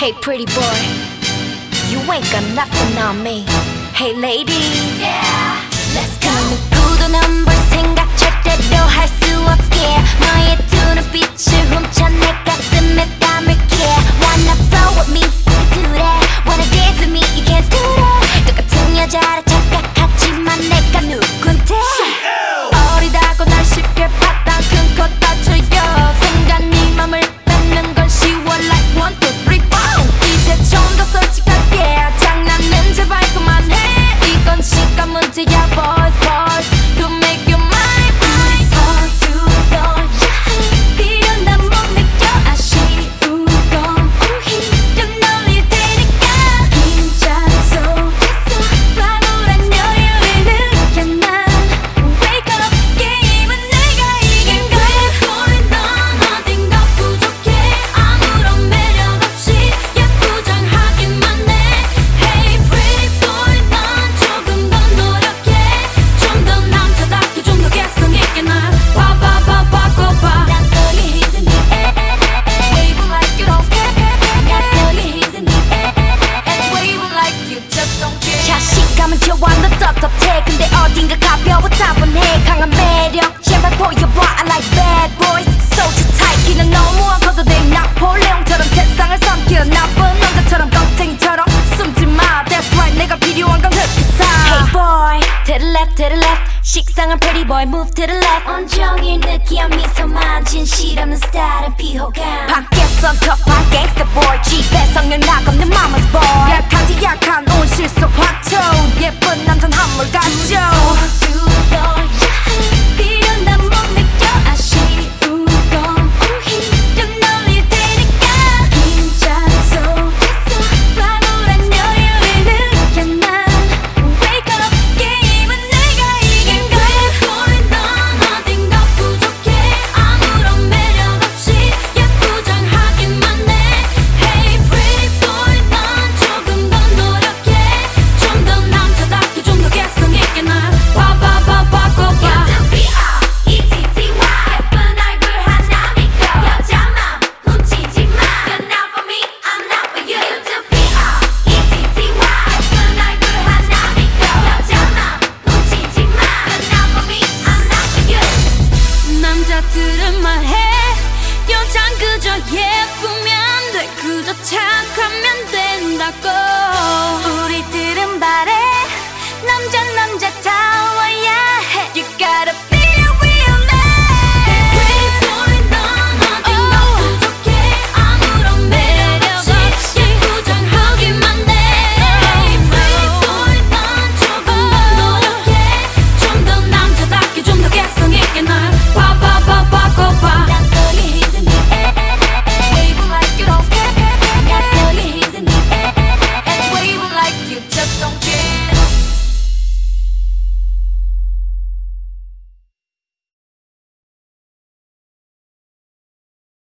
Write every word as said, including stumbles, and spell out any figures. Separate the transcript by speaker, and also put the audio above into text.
Speaker 1: Hey pretty boy, you ain't got nothing on me. Hey ladies, yeah, let's go. 누구도 넌 볼 생각 절대로 할 수 없게 너의 두 눈빛을 훔쳐 내 가슴에 담을게. Wanna flow with me, do that. Wanna dance with me, you can't do that. 똑같은 여자라 착각하지만 내가 누군데. 어리다고 날 쉽게 바닥 큰 코 다쳐요. 순간 네 맘을 뺏는 건 쉬워 like one, two, three, four. 이제 좀 더 솔직하게 장난은 제발 그만해. 이건 시간 문제야 boys boys to make you mine mine. 서둘러야 해 필요난 못 느껴 아쉬운 건 오히려 놀릴 테니까. 긴장 속에서 탁월한 여유를 느껴 난 wake up. 게임은 내가 이긴 거야. Boy 넌 어딘가 부족해. 아무런 매력 없이 예쁘장하기만 해. Hey pretty boy 넌 조금 더 노력해. 좀 더 남자답게 좀 더 개성 있게 날 봐봐봐 바꿔봐. 난 너의 힘든 일 wave like you don't care. 난 너의 힘든 일 wave like you just don't care. 자신감은 좋아 너 떳떳해. 근데 어딘가 가벼워 따분해. 강한 매력 제발 보여봐. I like bad boys so tight. 기는 너무 안 커도 돼. 나폴레옹처럼 세상을 삼키는 나쁜 남자처럼 겁쟁이처럼 숨지 마. That's right 내가 필요한 건 흑기사. Hey boy to the left to the left. 식상한 pretty boy move to the left. 온종일 느끼한 미소만 진실 없는 스타일은 피호감. 밖에선 터프한 gangster boy 집에 성령 나고